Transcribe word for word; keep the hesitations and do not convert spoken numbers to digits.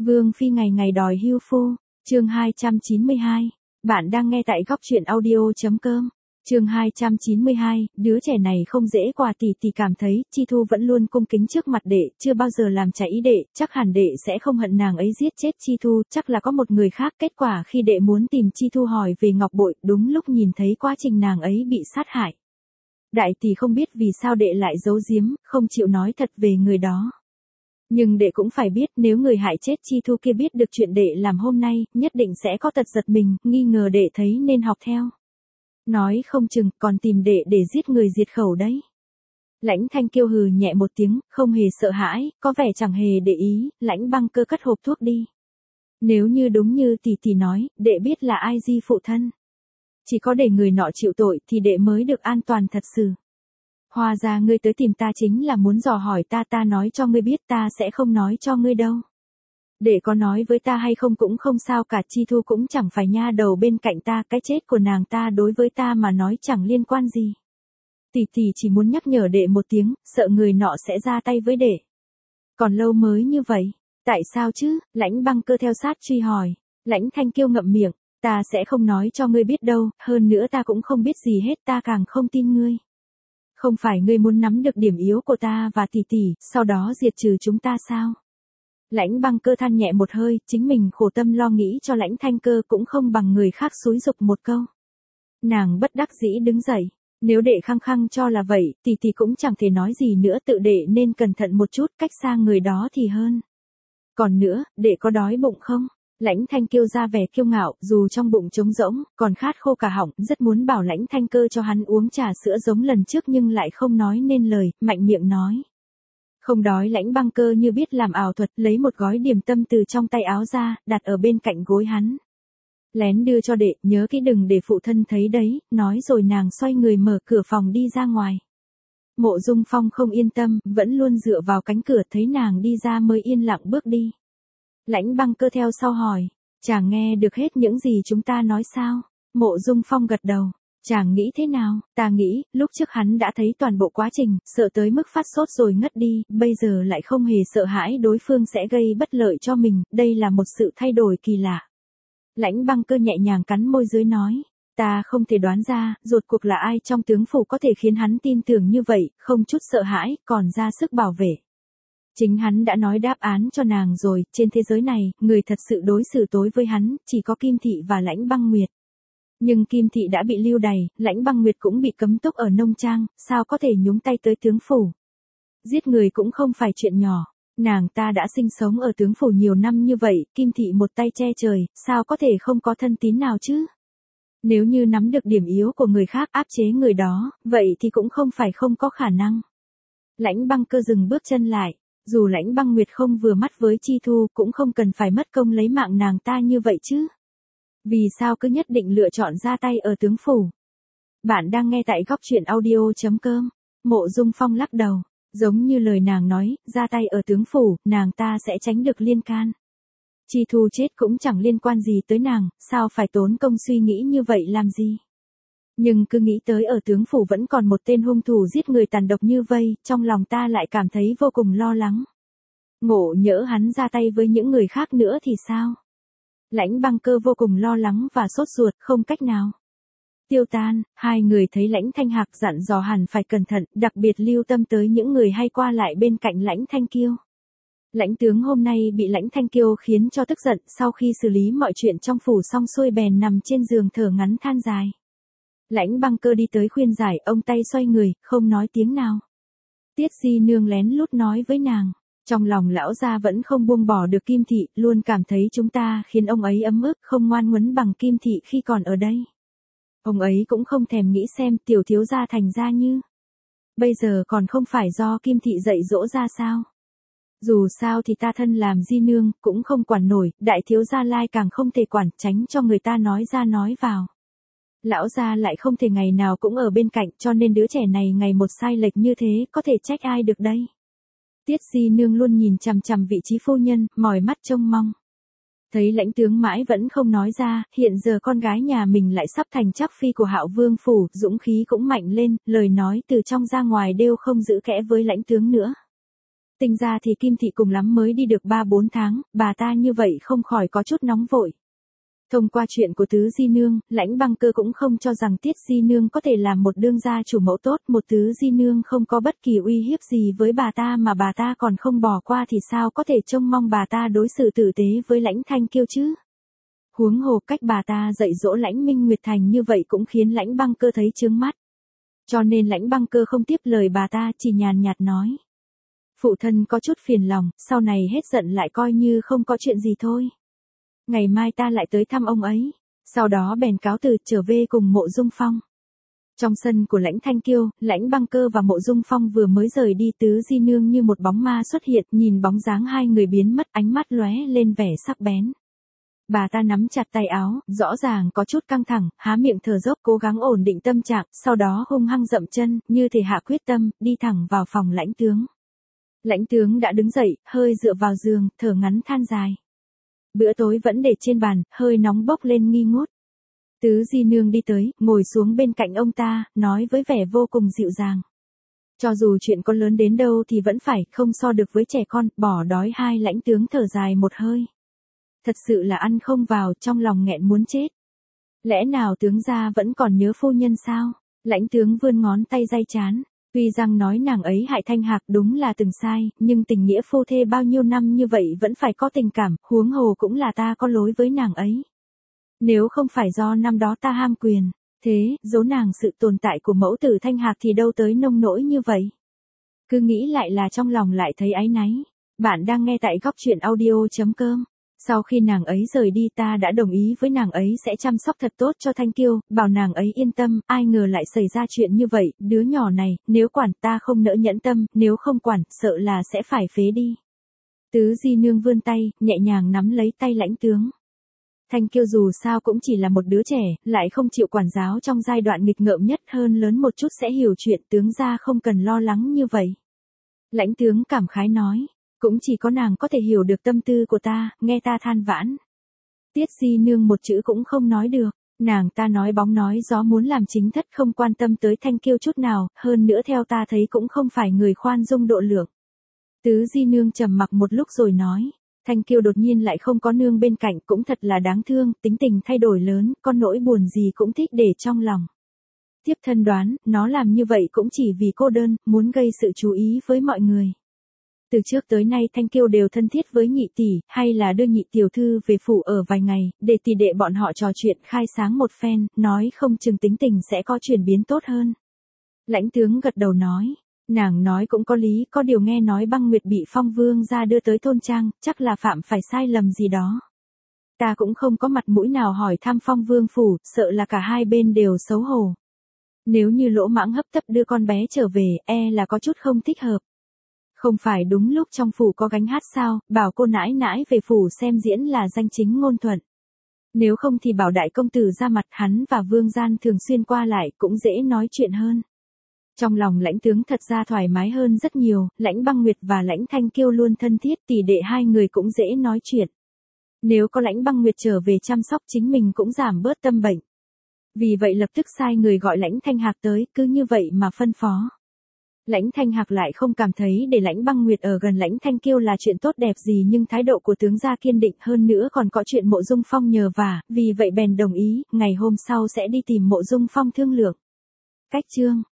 Vương phi ngày ngày đòi hưu phu, chương hai trăm chín mươi hai. Bạn đang nghe tại góc truyện audio.com. Chương hai trăm chín mươi hai, đứa trẻ này không dễ quà tỷ tỷ cảm thấy, Chi Thu vẫn luôn cung kính trước mặt đệ, chưa bao giờ làm trái ý đệ, chắc hẳn đệ sẽ không hận nàng ấy giết chết Chi Thu, chắc là có một người khác. Kết quả khi đệ muốn tìm Chi Thu hỏi về ngọc bội, đúng lúc nhìn thấy quá trình nàng ấy bị sát hại. Đại tỷ không biết vì sao đệ lại giấu giếm, không chịu nói thật về người đó. Nhưng đệ cũng phải biết nếu người hại chết Chi Thu kia biết được chuyện đệ làm hôm nay, nhất định sẽ có tật giật mình, nghi ngờ đệ thấy nên học theo. Nói không chừng còn tìm đệ để giết người diệt khẩu đấy. Lãnh Thanh Kiêu hừ nhẹ một tiếng, không hề sợ hãi, có vẻ chẳng hề để ý. Lãnh Băng Cơ cất hộp thuốc đi. Nếu như đúng như tỷ tỷ nói, đệ biết là ai Di phụ thân. Chỉ có để người nọ chịu tội thì đệ mới được an toàn thật sự. Hóa ra ngươi tới tìm ta chính là muốn dò hỏi ta, ta nói cho ngươi biết, ta sẽ không nói cho ngươi đâu. Đệ có nói với ta hay không cũng không sao cả, Chi Thu cũng chẳng phải nha đầu bên cạnh ta, cái chết của nàng ta đối với ta mà nói chẳng liên quan gì. Tỷ tỷ chỉ muốn nhắc nhở đệ một tiếng, sợ người nọ sẽ ra tay với đệ. Còn lâu mới như vậy, tại sao chứ? Lãnh Băng Cơ theo sát truy hỏi. Lãnh Thanh Kiêu ngậm miệng, ta sẽ không nói cho ngươi biết đâu, hơn nữa ta cũng không biết gì hết, ta càng không tin ngươi. Không phải ngươi muốn nắm được điểm yếu của ta và tỷ tỷ, sau đó diệt trừ chúng ta sao? Lãnh Băng Cơ than nhẹ một hơi, chính mình khổ tâm lo nghĩ cho Lãnh Thanh Cơ cũng không bằng người khác xúi giục một câu. Nàng bất đắc dĩ đứng dậy, nếu đệ khăng khăng cho là vậy, tỷ tỷ cũng chẳng thể nói gì nữa, tự đệ nên cẩn thận một chút, cách xa người đó thì hơn. Còn nữa, đệ có đói bụng không? Lãnh Thanh Kiêu ra vẻ kiêu ngạo, dù trong bụng trống rỗng, còn khát khô cả họng, rất muốn bảo Lãnh Thanh Cơ cho hắn uống trà sữa giống lần trước nhưng lại không nói nên lời, mạnh miệng nói. Không đói. Lãnh Băng Cơ như biết làm ảo thuật, lấy một gói điểm tâm từ trong tay áo ra, đặt ở bên cạnh gối hắn. Lén đưa cho đệ, nhớ kỹ đừng để phụ thân thấy đấy, nói rồi nàng xoay người mở cửa phòng đi ra ngoài. Mộ Dung Phong không yên tâm, vẫn luôn dựa vào cánh cửa, thấy nàng đi ra mới yên lặng bước đi. Lãnh Băng Cơ theo sau hỏi, chàng nghe được hết những gì chúng ta nói sao? Mộ Dung Phong gật đầu. Chàng nghĩ thế nào? Ta nghĩ, lúc trước hắn đã thấy toàn bộ quá trình, sợ tới mức phát sốt rồi ngất đi, bây giờ lại không hề sợ hãi đối phương sẽ gây bất lợi cho mình, đây là một sự thay đổi kỳ lạ. Lãnh Băng Cơ nhẹ nhàng cắn môi dưới nói, ta không thể đoán ra, rốt cuộc là ai trong tướng phủ có thể khiến hắn tin tưởng như vậy, không chút sợ hãi, còn ra sức bảo vệ. Chính hắn đã nói đáp án cho nàng rồi, trên thế giới này, người thật sự đối xử tối với hắn, chỉ có Kim Thị và Lãnh Băng Nguyệt. Nhưng Kim Thị đã bị lưu đày, Lãnh Băng Nguyệt cũng bị cấm túc ở nông trang, sao có thể nhúng tay tới tướng phủ. Giết người cũng không phải chuyện nhỏ, nàng ta đã sinh sống ở tướng phủ nhiều năm như vậy, Kim Thị một tay che trời, sao có thể không có thân tín nào chứ? Nếu như nắm được điểm yếu của người khác áp chế người đó, vậy thì cũng không phải không có khả năng. Lãnh Băng Cơ dừng bước chân lại, dù Lãnh Băng Nguyệt không vừa mắt với Chi Thu cũng không cần phải mất công lấy mạng nàng ta như vậy chứ. Vì sao cứ nhất định lựa chọn ra tay ở tướng phủ? Bạn đang nghe tại góc truyện audio.com. Mộ Dung Phong lắc đầu, giống như lời nàng nói, ra tay ở tướng phủ, nàng ta sẽ tránh được liên can. Chi Thu chết cũng chẳng liên quan gì tới nàng, sao phải tốn công suy nghĩ như vậy làm gì? Nhưng cứ nghĩ tới ở tướng phủ vẫn còn một tên hung thủ giết người tàn độc như vây, trong lòng ta lại cảm thấy vô cùng lo lắng. Ngộ nhỡ hắn ra tay với những người khác nữa thì sao? Lãnh Băng Cơ vô cùng lo lắng và sốt ruột, không cách nào. Tiêu tan, hai người thấy Lãnh Thanh Hạc dặn dò hẳn phải cẩn thận, đặc biệt lưu tâm tới những người hay qua lại bên cạnh Lãnh Thanh Kiêu. Lãnh tướng hôm nay bị Lãnh Thanh Kiêu khiến cho tức giận, sau khi xử lý mọi chuyện trong phủ xong xuôi bèn nằm trên giường thở ngắn than dài. Lãnh Băng Cơ đi tới khuyên giải, ông tay xoay người, không nói tiếng nào. Tiết Di Nương lén lút nói với nàng. Trong lòng lão gia vẫn không buông bỏ được Kim Thị, luôn cảm thấy chúng ta khiến ông ấy ấm ức, không ngoan ngoãn bằng Kim Thị khi còn ở đây. Ông ấy cũng không thèm nghĩ xem tiểu thiếu gia thành ra như. Bây giờ còn không phải do Kim Thị dạy dỗ ra sao. Dù sao thì ta thân làm di nương, cũng không quản nổi, đại thiếu gia lai càng không thể quản, tránh cho người ta nói ra nói vào. Lão gia lại không thể ngày nào cũng ở bên cạnh, cho nên đứa trẻ này ngày một sai lệch như thế, có thể trách ai được đây. Tiết Di Nương luôn nhìn chằm chằm vị trí phu nhân, mỏi mắt trông mong. Thấy Lãnh tướng mãi vẫn không nói ra, hiện giờ con gái nhà mình lại sắp thành trắc phi của Hạo Vương phủ, dũng khí cũng mạnh lên, lời nói từ trong ra ngoài đều không giữ kẽ với Lãnh tướng nữa. Tính ra thì Kim Thị cùng lắm mới đi được ba bốn tháng, bà ta như vậy không khỏi có chút nóng vội. Thông qua chuyện của Tứ Di Nương, Lãnh Băng Cơ cũng không cho rằng Tiết Di Nương có thể làm một đương gia chủ mẫu tốt, một Tứ Di Nương không có bất kỳ uy hiếp gì với bà ta mà bà ta còn không bỏ qua thì sao có thể trông mong bà ta đối xử tử tế với Lãnh Thanh Kiêu chứ. Huống hồ cách bà ta dạy dỗ Lãnh Minh Nguyệt Thành như vậy cũng khiến Lãnh Băng Cơ thấy chướng mắt. Cho nên Lãnh Băng Cơ không tiếp lời bà ta, chỉ nhàn nhạt nói. Phụ thân có chút phiền lòng, sau này hết giận lại coi như không có chuyện gì thôi. Ngày mai ta lại tới thăm ông ấy. Sau đó bèn cáo từ trở về cùng Mộ Dung Phong. Trong sân của Lãnh Thanh Kiêu, Lãnh Băng Cơ và Mộ Dung Phong vừa mới rời đi, Tứ Di Nương như một bóng ma xuất hiện, nhìn bóng dáng hai người biến mất, ánh mắt lóe lên vẻ sắc bén. Bà ta nắm chặt tay áo, rõ ràng có chút căng thẳng, há miệng thở dốc cố gắng ổn định tâm trạng, sau đó hung hăng dậm chân, như thể hạ quyết tâm, đi thẳng vào phòng Lãnh tướng. Lãnh tướng đã đứng dậy, hơi dựa vào giường, thở ngắn than dài. Bữa tối vẫn để trên bàn, hơi nóng bốc lên nghi ngút. Tứ Di Nương đi tới, ngồi xuống bên cạnh ông ta, nói với vẻ vô cùng dịu dàng. Cho dù chuyện có lớn đến đâu thì vẫn phải, không so được với trẻ con, bỏ đói. Hai Lãnh tướng thở dài một hơi. Thật sự là ăn không vào, trong lòng nghẹn muốn chết. Lẽ nào tướng gia vẫn còn nhớ phu nhân sao? Lãnh tướng vươn ngón tay day trán. Tuy rằng nói nàng ấy hại Thanh Hạc đúng là từng sai, nhưng tình nghĩa phu thê bao nhiêu năm như vậy vẫn phải có tình cảm, huống hồ cũng là ta có lỗi với nàng ấy. Nếu không phải do năm đó ta ham quyền, thế, giấu nàng sự tồn tại của mẫu tử Thanh Hạc thì đâu tới nông nỗi như vậy. Cứ nghĩ lại là trong lòng lại thấy áy náy. Bạn đang nghe tại góc truyện audio chấm com. Sau khi nàng ấy rời đi ta đã đồng ý với nàng ấy sẽ chăm sóc thật tốt cho Thanh Kiêu, bảo nàng ấy yên tâm, ai ngờ lại xảy ra chuyện như vậy, đứa nhỏ này, nếu quản ta không nỡ nhẫn tâm, nếu không quản, sợ là sẽ phải phế đi. Tứ Di Nương vươn tay, nhẹ nhàng nắm lấy tay Lãnh tướng. Thanh Kiêu dù sao cũng chỉ là một đứa trẻ, lại không chịu quản giáo trong giai đoạn nghịch ngợm nhất, hơn lớn một chút sẽ hiểu chuyện, tướng gia không cần lo lắng như vậy. Lãnh tướng cảm khái nói. Cũng chỉ có nàng có thể hiểu được tâm tư của ta, nghe ta than vãn. Tiết Di Nương một chữ cũng không nói được, nàng ta nói bóng nói gió muốn làm chính thất không quan tâm tới Thanh Kiêu chút nào, hơn nữa theo ta thấy cũng không phải người khoan dung độ lượng. Tứ Di Nương trầm mặc một lúc rồi nói, Thanh Kiêu đột nhiên lại không có nương bên cạnh cũng thật là đáng thương, tính tình thay đổi lớn, con nỗi buồn gì cũng thích để trong lòng. Tiếp thân đoán, nó làm như vậy cũng chỉ vì cô đơn, muốn gây sự chú ý với mọi người. Từ trước tới nay Thanh Kiêu đều thân thiết với nhị tỷ, hay là đưa nhị tiểu thư về phủ ở vài ngày, để tỷ đệ bọn họ trò chuyện khai sáng một phen, nói không chừng tính tình sẽ có chuyển biến tốt hơn. Lãnh tướng gật đầu nói, nàng nói cũng có lý, có điều nghe nói Băng Nguyệt bị Phong Vương ra đưa tới thôn trang, chắc là phạm phải sai lầm gì đó. Ta cũng không có mặt mũi nào hỏi thăm Phong Vương phủ, sợ là cả hai bên đều xấu hổ. Nếu như lỗ mãng hấp tấp đưa con bé trở về, e là có chút không thích hợp. Không phải đúng lúc trong phủ có gánh hát sao, bảo cô nãi nãi về phủ xem diễn là danh chính ngôn thuận. Nếu không thì bảo đại công tử ra mặt, hắn và Vương Gian thường xuyên qua lại cũng dễ nói chuyện hơn. Trong lòng Lãnh tướng thật ra thoải mái hơn rất nhiều, Lãnh Băng Nguyệt và Lãnh Thanh Kiêu luôn thân thiết, tỷ đệ hai người cũng dễ nói chuyện. Nếu có Lãnh Băng Nguyệt trở về chăm sóc chính mình cũng giảm bớt tâm bệnh. Vì vậy lập tức sai người gọi Lãnh Thanh Hạc tới, cứ như vậy mà phân phó. Lãnh Thanh Hạc lại không cảm thấy để Lãnh Băng Nguyệt ở gần Lãnh Thanh Kiêu là chuyện tốt đẹp gì, nhưng thái độ của tướng gia kiên định, hơn nữa còn có chuyện Mộ Dung Phong nhờ vả, vì vậy bèn đồng ý, ngày hôm sau sẽ đi tìm Mộ Dung Phong thương lượng. Cách chương